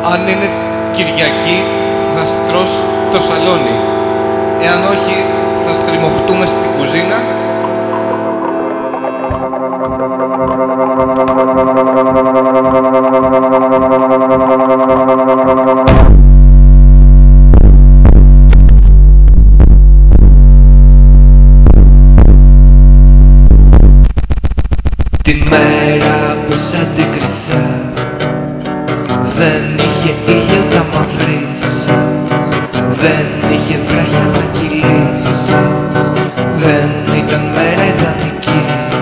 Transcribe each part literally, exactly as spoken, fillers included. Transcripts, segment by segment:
Αν είναι Κυριακή θα στρως το σαλόνι. Εάν όχι θα στριμωχτούμε στην κουζίνα. Τη μέρα που σ' αντίκρισα δεν είχε ήλιο να μαυρίσει, δεν είχε βράχια να κυλήσει, δεν ήταν μέρα ιδανική.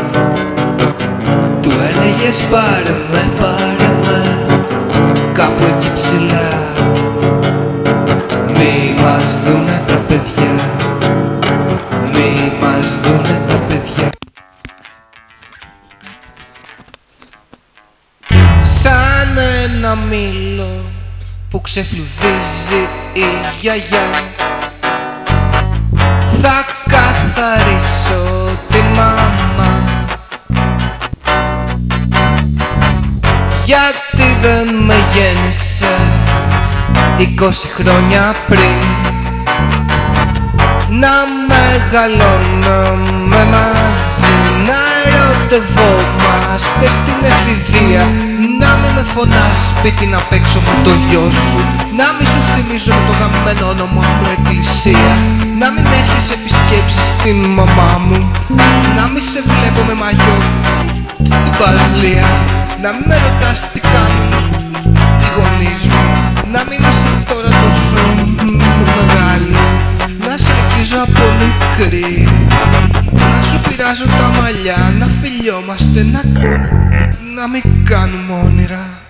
Του έλεγες πάρε με, πάρε με κάπου εκεί ψηλά, μη μας δουνε τα παιδιά, μη μας δουνε τα παιδιά. Σαν ένα μήλο που ξεφλουδίζει η γιαγιά, θα καθαρίσω την μάμα, γιατί δεν με γέννησε είκοσι χρόνια πριν. Να μεγαλώνουμε μαζί, να ερωτευόμαστε στην εφηβεία, να μη με φωνάζεις σπίτι να παίξω με το γιο σου, να μη σου θυμίζω το γαμμένο όνομά μου εκκλησία, να μην έρχεσαι επισκέψεις στην μαμά μου, να μη σε βλέπω με μαγιό στην παραλία, να μην με ρωτάς τι κάνουν οι γονείς μου, να μην είσαι τώρα τόσο μεγάλη, να σε αγγίζω από μικρή, να σου πειράζω τα μαλλιά, να φιλιόμαστε, να, να μην κάνουμε όνειρα.